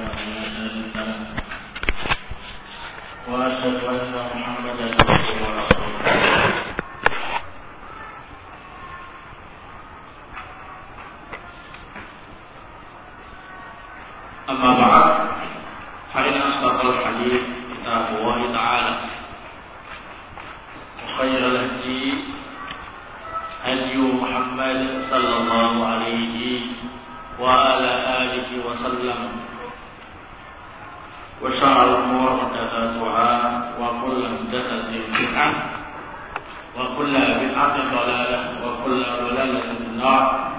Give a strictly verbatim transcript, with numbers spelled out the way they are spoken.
وأشهد أن محمدا عبده ورسوله. أما بعد فإن أصدق الحديث كتاب الله تعالى وخير الهدي هدي محمد صلى الله عليه وعلى آله وسلم وشر الأمور محدثاتها وكل محدثة بدعة وكل بدعة ضلالة وكل ضلالة في النار.